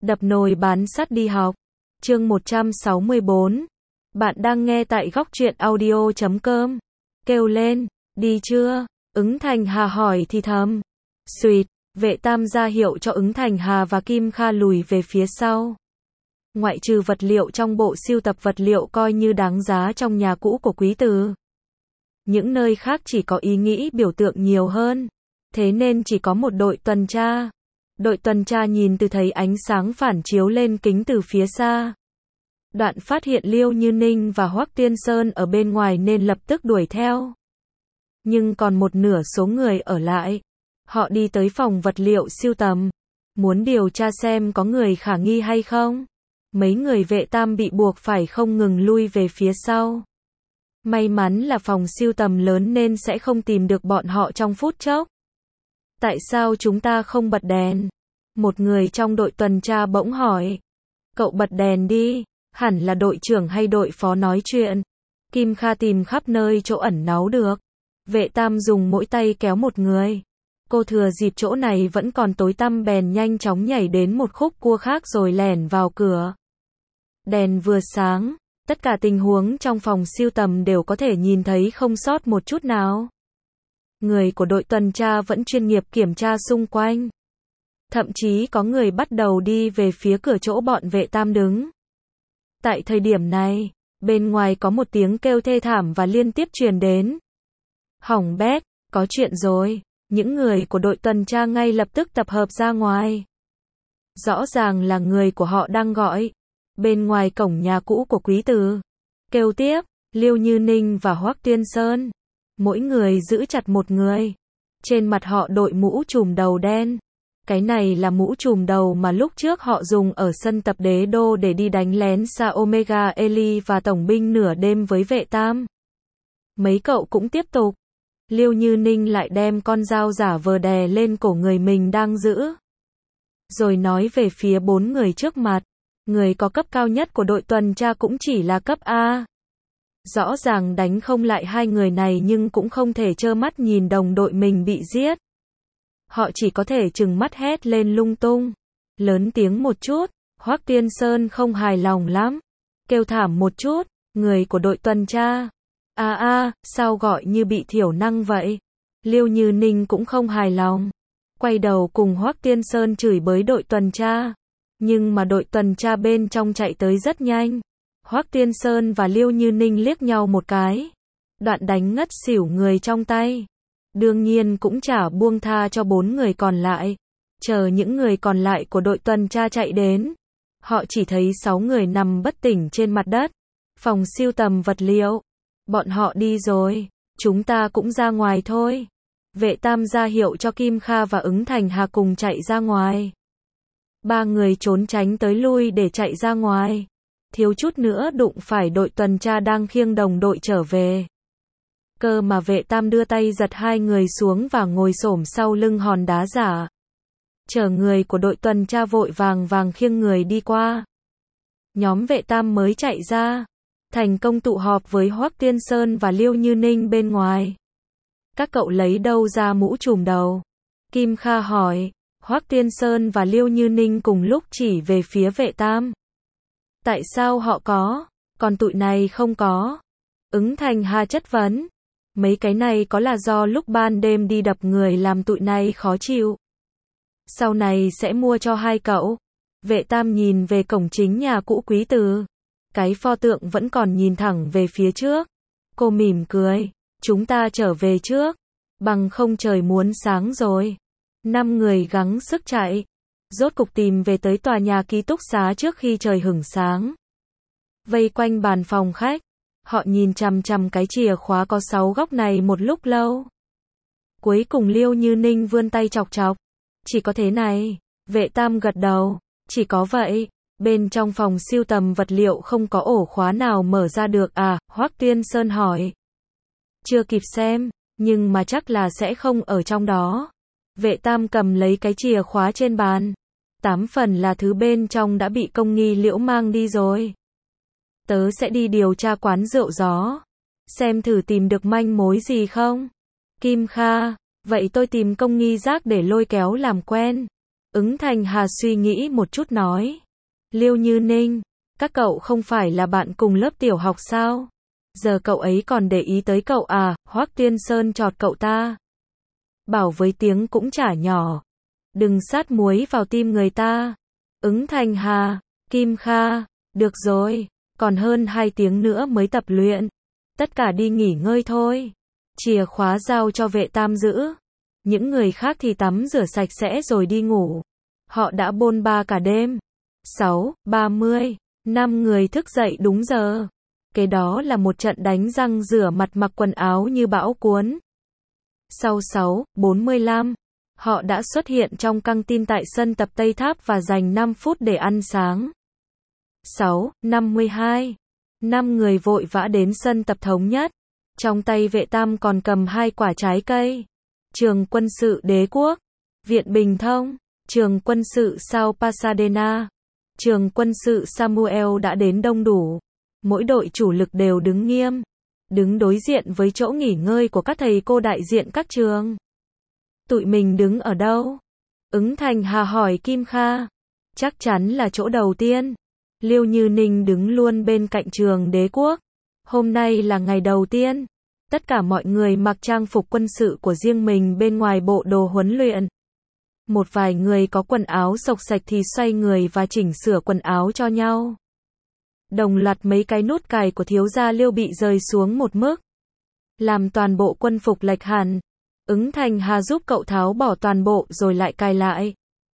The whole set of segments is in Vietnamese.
Đập nồi bán sắt đi học. Chương 164. Bạn đang nghe tại góc truyện audio.com. Kêu lên, đi chưa? Ứng Thành Hà hỏi thì thầm. Xuyệt, Vệ Tam ra hiệu cho Ứng Thành Hà và Kim Kha lùi về phía sau. Ngoại trừ vật liệu trong bộ sưu tập vật liệu coi như đáng giá trong nhà cũ của quý tử, những nơi khác chỉ có ý nghĩ biểu tượng nhiều hơn. Thế nên chỉ có một đội tuần tra. Đội tuần tra nhìn từ thấy ánh sáng phản chiếu lên kính từ phía xa. Đoạn phát hiện Liêu Như Ninh và Hoắc Tiên Sơn ở bên ngoài nên lập tức đuổi theo. Nhưng còn một nửa số người ở lại. Họ đi tới phòng vật liệu sưu tầm, muốn điều tra xem có người khả nghi hay không. Mấy người Vệ Tam bị buộc phải không ngừng lui về phía sau. May mắn là phòng sưu tầm lớn nên sẽ không tìm được bọn họ trong phút chốc. Tại sao chúng ta không bật đèn? Một người trong đội tuần tra bỗng hỏi. Cậu bật đèn đi, hẳn là đội trưởng hay đội phó nói chuyện. Kim Kha tìm khắp nơi chỗ ẩn náu được. Vệ Tam dùng mỗi tay kéo một người. Cô thừa dịp chỗ này vẫn còn tối tăm bèn nhanh chóng nhảy đến một khúc cua khác rồi lẻn vào cửa. Đèn vừa sáng, tất cả tình huống trong phòng sưu tầm đều có thể nhìn thấy không sót một chút nào. Người của đội tuần tra vẫn chuyên nghiệp kiểm tra xung quanh. Thậm chí có người bắt đầu đi về phía cửa chỗ bọn Vệ Tam đứng. Tại thời điểm này, bên ngoài có một tiếng kêu thê thảm và liên tiếp truyền đến. Hỏng bét, có chuyện rồi. Những người của đội tuần tra ngay lập tức tập hợp ra ngoài. Rõ ràng là người của họ đang gọi. Bên ngoài cổng nhà cũ của quý tử. Kêu tiếp, Liêu Như Ninh và Hoắc Tiên Sơn. Mỗi người giữ chặt một người. Trên mặt họ đội mũ trùm đầu đen. Cái này là mũ trùm đầu mà lúc trước họ dùng ở sân tập Đế Đô để đi đánh lén Sa Omega Eli và tổng binh nửa đêm với Vệ Tam. Mấy cậu cũng tiếp tục. Liêu Như Ninh lại đem con dao giả vờ đè lên cổ người mình đang giữ. Rồi nói về phía bốn người trước mặt. Người có cấp cao nhất của đội tuần tra cũng chỉ là cấp A. Rõ ràng đánh không lại hai người này nhưng cũng không thể trơ mắt nhìn đồng đội mình bị giết. Họ chỉ có thể trừng mắt hét lên lung tung. Lớn tiếng một chút, Hoắc Tiên Sơn không hài lòng lắm. Kêu thảm một chút, người của đội tuần tra. Sao gọi như bị thiểu năng vậy? Liêu Như Ninh cũng không hài lòng. Quay đầu cùng Hoắc Tiên Sơn chửi bới đội tuần tra. Nhưng mà đội tuần tra bên trong chạy tới rất nhanh. Hoắc Tiên Sơn và Liêu Như Ninh liếc nhau một cái. Đoạn đánh ngất xỉu người trong tay. Đương nhiên cũng chả buông tha cho bốn người còn lại. Chờ những người còn lại của đội tuần tra chạy đến. Họ chỉ thấy 6 người nằm bất tỉnh trên mặt đất. Phòng sưu tầm vật liệu. Bọn họ đi rồi. Chúng ta cũng ra ngoài thôi. Vệ Tam ra hiệu cho Kim Kha và Ứng Thành Hà cùng chạy ra ngoài. Ba người trốn tránh tới lui để chạy ra ngoài. Thiếu chút nữa đụng phải đội tuần tra đang khiêng đồng đội trở về. Cơ mà Vệ Tam đưa tay giật hai người xuống và ngồi xổm sau lưng hòn đá giả. Chờ người của đội tuần tra vội vàng khiêng người đi qua. Nhóm Vệ Tam mới chạy ra. Thành công tụ họp với Hoắc Tiên Sơn và Liêu Như Ninh bên ngoài. Các cậu lấy đâu ra mũ trùm đầu? Kim Kha hỏi. Hoắc Tiên Sơn và Liêu Như Ninh cùng lúc chỉ về phía Vệ Tam. Tại sao họ có, còn tụi này không có? Ứng Thành Hà chất vấn. Mấy cái này có là do lúc ban đêm đi đập người làm tụi này khó chịu. Sau này sẽ mua cho hai cậu. Vệ Tam nhìn về cổng chính nhà cũ quý tử. Cái pho tượng vẫn còn nhìn thẳng về phía trước. Cô mỉm cười. Chúng ta trở về trước. Bằng không trời muốn sáng rồi. 5 người gắng sức chạy. Rốt cục tìm về tới tòa nhà ký túc xá trước khi trời hửng sáng. Vây quanh bàn phòng khách. Họ nhìn chằm chằm cái chìa khóa có 6 góc này một lúc lâu. Cuối cùng Liêu Như Ninh vươn tay chọc chọc. Chỉ có thế này. Vệ Tam gật đầu. Chỉ có vậy. Bên trong phòng sưu tầm vật liệu không có ổ khóa nào mở ra được à? Hoắc Tiên Sơn hỏi. Chưa kịp xem, nhưng mà chắc là sẽ không ở trong đó. Vệ Tam cầm lấy cái chìa khóa trên bàn. 8 phần là thứ bên trong đã bị công nghi Liễu mang đi rồi. Tớ sẽ đi điều tra quán rượu gió. Xem thử tìm được manh mối gì không? Kim Kha, vậy tôi tìm công nghi Giác để lôi kéo làm quen. Ứng Thành Hà suy nghĩ một chút nói. Liêu Như Ninh, các cậu không phải là bạn cùng lớp tiểu học sao? Giờ cậu ấy còn để ý tới cậu à? Hoắc Tiên Sơn chọt cậu ta. Bảo với tiếng cũng chả nhỏ. Đừng sát muối vào tim người ta. Ứng Thành Hà, Kim Kha, được rồi, còn hơn 2 tiếng nữa mới tập luyện. Tất cả đi nghỉ ngơi thôi. Chìa khóa giao cho vệ tam giữ. Những người khác thì tắm rửa sạch sẽ rồi đi ngủ. Họ đã bôn ba cả đêm. 6:30, 5 người thức dậy đúng giờ. Kế đó là một trận đánh răng rửa mặt mặc quần áo như bão cuốn. Sau 6:45, họ đã xuất hiện trong căng tin tại sân tập Tây Tháp và dành 5 phút để ăn sáng. 6:52, 5 người vội vã đến sân tập Thống Nhất. Trong tay vệ tam còn cầm 2 quả trái cây. Trường quân sự Đế Quốc, Viện Bình Thông, trường quân sự South Pasadena, trường quân sự Samuel đã đến đông đủ. Mỗi đội chủ lực đều đứng nghiêm, đứng đối diện với chỗ nghỉ ngơi của các thầy cô đại diện các trường. Tụi mình đứng ở đâu? Ứng Thành Hà hỏi Kim Kha. Chắc chắn là chỗ đầu tiên. Liêu Như Ninh đứng luôn bên cạnh trường Đế Quốc. Hôm nay là ngày đầu tiên. Tất cả mọi người mặc trang phục quân sự của riêng mình bên ngoài bộ đồ huấn luyện. Một vài người có quần áo xộc xạch thì xoay người và chỉnh sửa quần áo cho nhau. Đồng loạt mấy cái nút cài của thiếu gia Liêu bị rời xuống một mức, làm toàn bộ quân phục lệch hẳn. Ứng Thành Hà giúp cậu tháo bỏ toàn bộ rồi lại cài lại.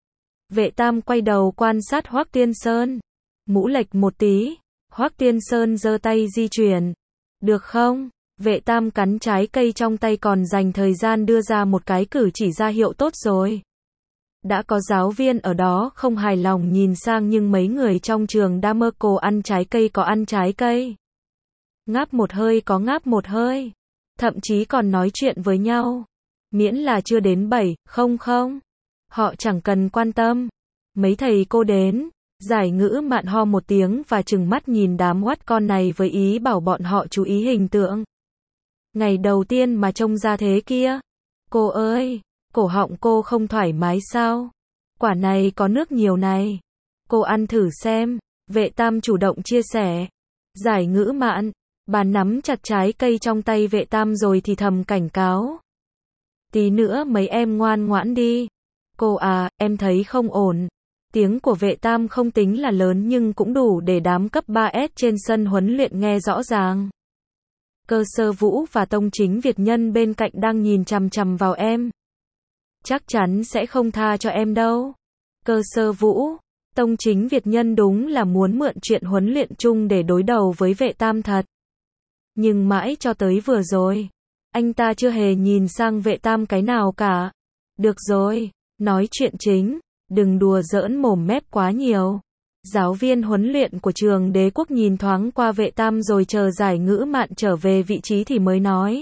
Vệ tam quay đầu quan sát Hoắc Tiên Sơn. Mũ lệch một tí. Hoắc Tiên Sơn giơ tay di chuyển. Được không? Vệ tam cắn trái cây trong tay còn dành thời gian đưa ra một cái cử chỉ ra hiệu tốt rồi. Đã có giáo viên ở đó không hài lòng nhìn sang nhưng mấy người trong trường đã mơ cô ăn trái cây có ăn trái cây. Ngáp một hơi có ngáp một hơi. Thậm chí còn nói chuyện với nhau. Miễn là chưa đến 7:00. Họ chẳng cần quan tâm. Mấy thầy cô đến. Giải Ngữ Mạn ho một tiếng và trừng mắt nhìn đám oát con này với ý bảo bọn họ chú ý hình tượng. Ngày đầu tiên mà trông ra thế kia. Cô ơi, cổ họng cô không thoải mái sao? Quả này có nước nhiều này. Cô ăn thử xem. Vệ tam chủ động chia sẻ. Giải Ngữ Mạn, bà nắm chặt trái cây trong tay vệ tam rồi thì thầm cảnh cáo. Tí nữa mấy em ngoan ngoãn đi. Cô à, em thấy không ổn. Tiếng của vệ tam không tính là lớn nhưng cũng đủ để đám cấp 3S trên sân huấn luyện nghe rõ ràng. Cơ Sơ Vũ và Tông Chính Việt Nhân bên cạnh đang nhìn chằm chằm vào em. Chắc chắn sẽ không tha cho em đâu. Cơ Sơ Vũ, Tông Chính Việt Nhân đúng là muốn mượn chuyện huấn luyện chung để đối đầu với vệ tam thật. Nhưng mãi cho tới vừa rồi, anh ta chưa hề nhìn sang vệ tam cái nào cả. Được rồi, nói chuyện chính, đừng đùa giỡn mồm mép quá nhiều. Giáo viên huấn luyện của trường Đế Quốc nhìn thoáng qua vệ tam rồi chờ Giải Ngữ Mạn trở về vị trí thì mới nói.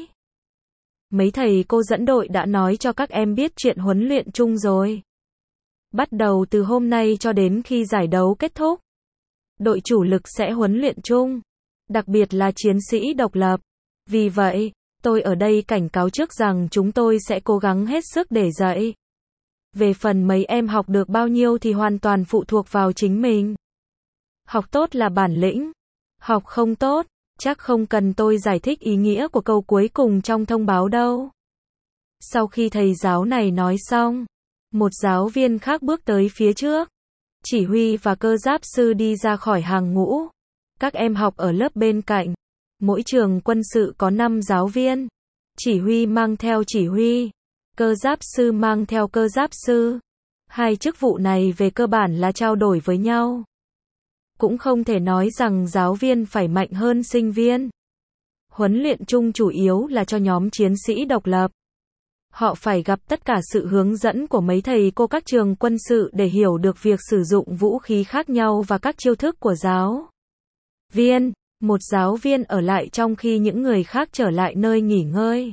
Mấy thầy cô dẫn đội đã nói cho các em biết chuyện huấn luyện chung rồi. Bắt đầu từ hôm nay cho đến khi giải đấu kết thúc, đội chủ lực sẽ huấn luyện chung, đặc biệt là chiến sĩ độc lập. Vì vậy, tôi ở đây cảnh cáo trước rằng chúng tôi sẽ cố gắng hết sức để dạy. Về phần mấy em học được bao nhiêu thì hoàn toàn phụ thuộc vào chính mình. Học tốt là bản lĩnh. Học không tốt, chắc không cần tôi giải thích ý nghĩa của câu cuối cùng trong thông báo đâu. Sau khi thầy giáo này nói xong, một giáo viên khác bước tới phía trước. Chỉ huy và cơ giáp sư đi ra khỏi hàng ngũ. Các em học ở lớp bên cạnh. Mỗi trường quân sự có 5 giáo viên. Chỉ huy mang theo chỉ huy. Cơ giáp sư mang theo cơ giáp sư. 2 chức vụ này về cơ bản là trao đổi với nhau. Cũng không thể nói rằng giáo viên phải mạnh hơn sinh viên. Huấn luyện chung chủ yếu là cho nhóm chiến sĩ độc lập. Họ phải gặp tất cả sự hướng dẫn của mấy thầy cô các trường quân sự để hiểu được việc sử dụng vũ khí khác nhau và các chiêu thức của giáo viên. Một giáo viên ở lại trong khi những người khác trở lại nơi nghỉ ngơi.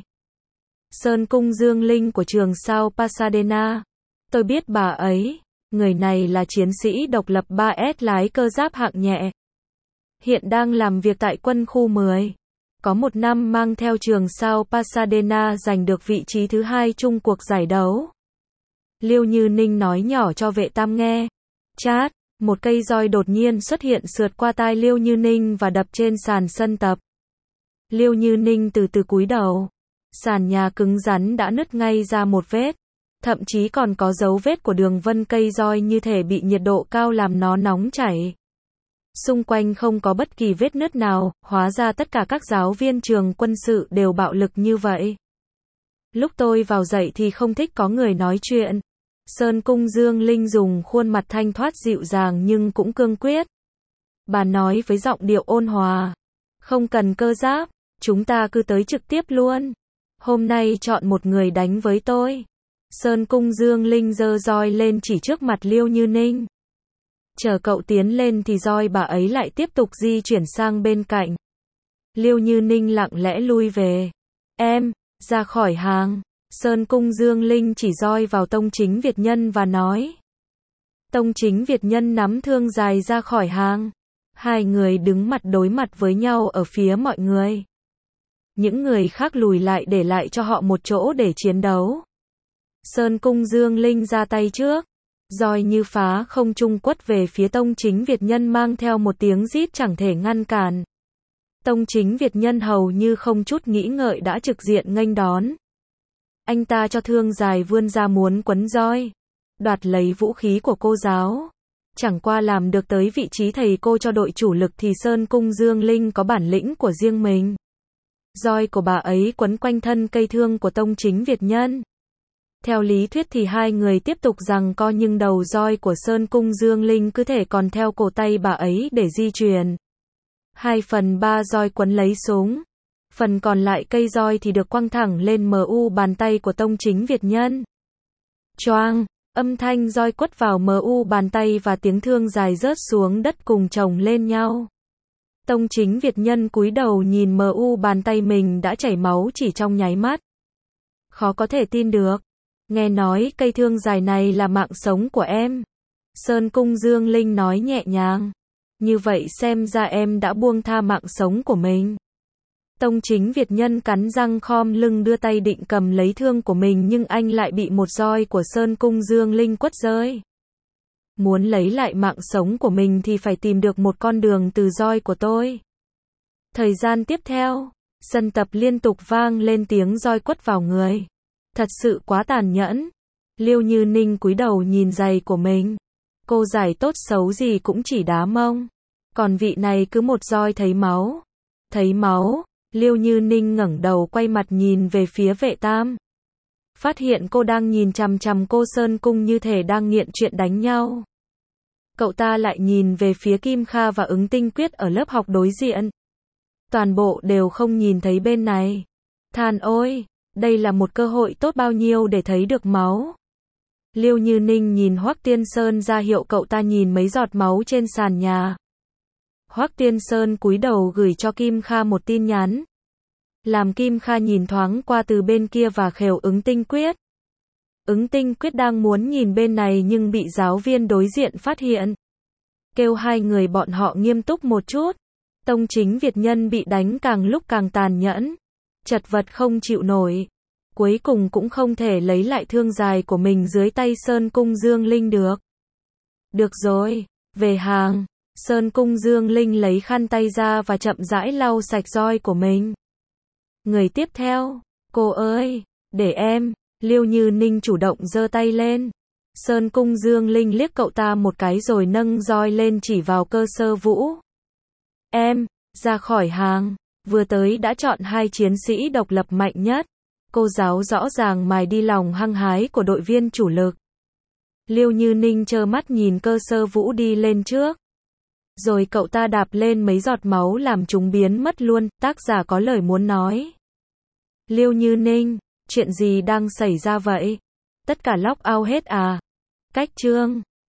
Sơn Cung Dương Linh của trường South Pasadena. Tôi biết bà ấy. Người này là chiến sĩ độc lập 3S lái cơ giáp hạng nhẹ. Hiện đang làm việc tại quân khu 10. Có một năm mang theo trường South Pasadena giành được vị trí thứ 2 chung cuộc giải đấu. Liêu Như Ninh nói nhỏ cho vệ tam nghe. Chát, một cây roi đột nhiên xuất hiện sượt qua tai Liêu Như Ninh và đập trên sàn sân tập. Liêu Như Ninh từ từ cúi đầu. Sàn nhà cứng rắn đã nứt ngay ra một vết. Thậm chí còn có dấu vết của đường vân cây roi như thể bị nhiệt độ cao làm nó nóng chảy. Xung quanh không có bất kỳ vết nứt nào, hóa ra tất cả các giáo viên trường quân sự đều bạo lực như vậy. Lúc tôi vào dạy thì không thích có người nói chuyện. Sơn Cung Dương Linh dùng khuôn mặt thanh thoát dịu dàng nhưng cũng cương quyết. Bà nói với giọng điệu ôn hòa. Không cần cơ giáp, chúng ta cứ tới trực tiếp luôn. Hôm nay chọn một người đánh với tôi. Sơn Cung Dương Linh giơ roi lên chỉ trước mặt Liêu Như Ninh. Chờ cậu tiến lên thì roi bà ấy lại tiếp tục di chuyển sang bên cạnh. Liêu Như Ninh lặng lẽ lui về. Em, ra khỏi hàng. Sơn Cung Dương Linh chỉ roi vào Tông Chính Việt Nhân và nói. Tông Chính Việt Nhân nắm thương dài ra khỏi hàng. Hai người đứng mặt đối mặt với nhau ở phía mọi người. Những người khác lùi lại để lại cho họ một chỗ để chiến đấu. Sơn Cung Dương Linh ra tay trước. Roi như phá không trung quất về phía Tông Chính Việt Nhân mang theo một tiếng rít chẳng thể ngăn cản. Tông Chính Việt Nhân hầu như không chút nghĩ ngợi đã trực diện nghênh đón. Anh ta cho thương dài vươn ra muốn quấn roi. Đoạt lấy vũ khí của cô giáo. Chẳng qua làm được tới vị trí thầy cô cho đội chủ lực thì Sơn Cung Dương Linh có bản lĩnh của riêng mình. Roi của bà ấy quấn quanh thân cây thương của Tông Chính Việt Nhân. Theo lý thuyết thì hai người tiếp tục giằng co nhưng đầu roi của Sơn Cung Dương Linh cứ thể còn theo cổ tay bà ấy để di chuyển. 2/3 roi quấn lấy súng. Phần còn lại cây roi thì được quăng thẳng lên MU bàn tay của Tông Chính Việt Nhân. Choang, âm thanh roi quất vào MU bàn tay và tiếng thương dài rớt xuống đất cùng chồng lên nhau. Tông Chính Việt Nhân cúi đầu nhìn MU bàn tay mình đã chảy máu chỉ trong nháy mắt. Khó có thể tin được. Nghe nói cây thương dài này là mạng sống của em. Sơn Cung Dương Linh nói nhẹ nhàng. Như vậy xem ra em đã buông tha mạng sống của mình. Tông Chính Việt Nhân cắn răng khom lưng đưa tay định cầm lấy thương của mình nhưng anh lại bị một roi của Sơn Cung Dương Linh quất rơi. Muốn lấy lại mạng sống của mình thì phải tìm được một con đường từ roi của tôi. Thời gian tiếp theo, sân tập liên tục vang lên tiếng roi quất vào người. Thật sự quá tàn nhẫn. Liêu Như Ninh cúi đầu nhìn giày của mình. Cô giải tốt xấu gì cũng chỉ đá mông. Còn vị này cứ một roi thấy máu. Thấy máu, Liêu Như Ninh ngẩng đầu quay mặt nhìn về phía vệ tam. Phát hiện cô đang nhìn chằm chằm cô Sơn Cung như thể đang nghiện chuyện đánh nhau. Cậu ta lại nhìn về phía Kim Kha và Ứng Tinh Quyết ở lớp học đối diện. Toàn bộ đều không nhìn thấy bên này. Than ôi, đây là một cơ hội tốt bao nhiêu để thấy được máu. Liêu Như Ninh nhìn Hoắc Tiên Sơn ra hiệu cậu ta nhìn mấy giọt máu trên sàn nhà. Hoắc Tiên Sơn cúi đầu gửi cho Kim Kha một tin nhắn. Làm Kim Kha nhìn thoáng qua từ bên kia và khều Ứng Tinh Quyết. Ứng Tinh Quyết đang muốn nhìn bên này nhưng bị giáo viên đối diện phát hiện. Kêu hai người bọn họ nghiêm túc một chút. Tông Chính Việt Nhân bị đánh càng lúc càng tàn nhẫn. Chật vật không chịu nổi. Cuối cùng cũng không thể lấy lại thương dài của mình dưới tay Sơn Cung Dương Linh được. Được rồi, về hàng. Sơn Cung Dương Linh lấy khăn tay ra và chậm rãi lau sạch roi của mình. Người tiếp theo, cô ơi, để em. Liêu Như Ninh chủ động giơ tay lên. Sơn Cung Dương Linh liếc cậu ta một cái rồi nâng roi lên chỉ vào Cơ Sơ Vũ. Em, ra khỏi hàng. Vừa tới đã chọn hai chiến sĩ độc lập mạnh nhất. Cô giáo rõ ràng mài đi lòng hăng hái của đội viên chủ lực. Liêu Như Ninh trơ mắt nhìn Cơ Sơ Vũ đi lên trước. Rồi cậu ta đạp lên mấy giọt máu làm chúng biến mất luôn. Tác giả có lời muốn nói. Liêu Như Ninh, chuyện gì đang xảy ra vậy? Tất cả lock out hết à? Cách chương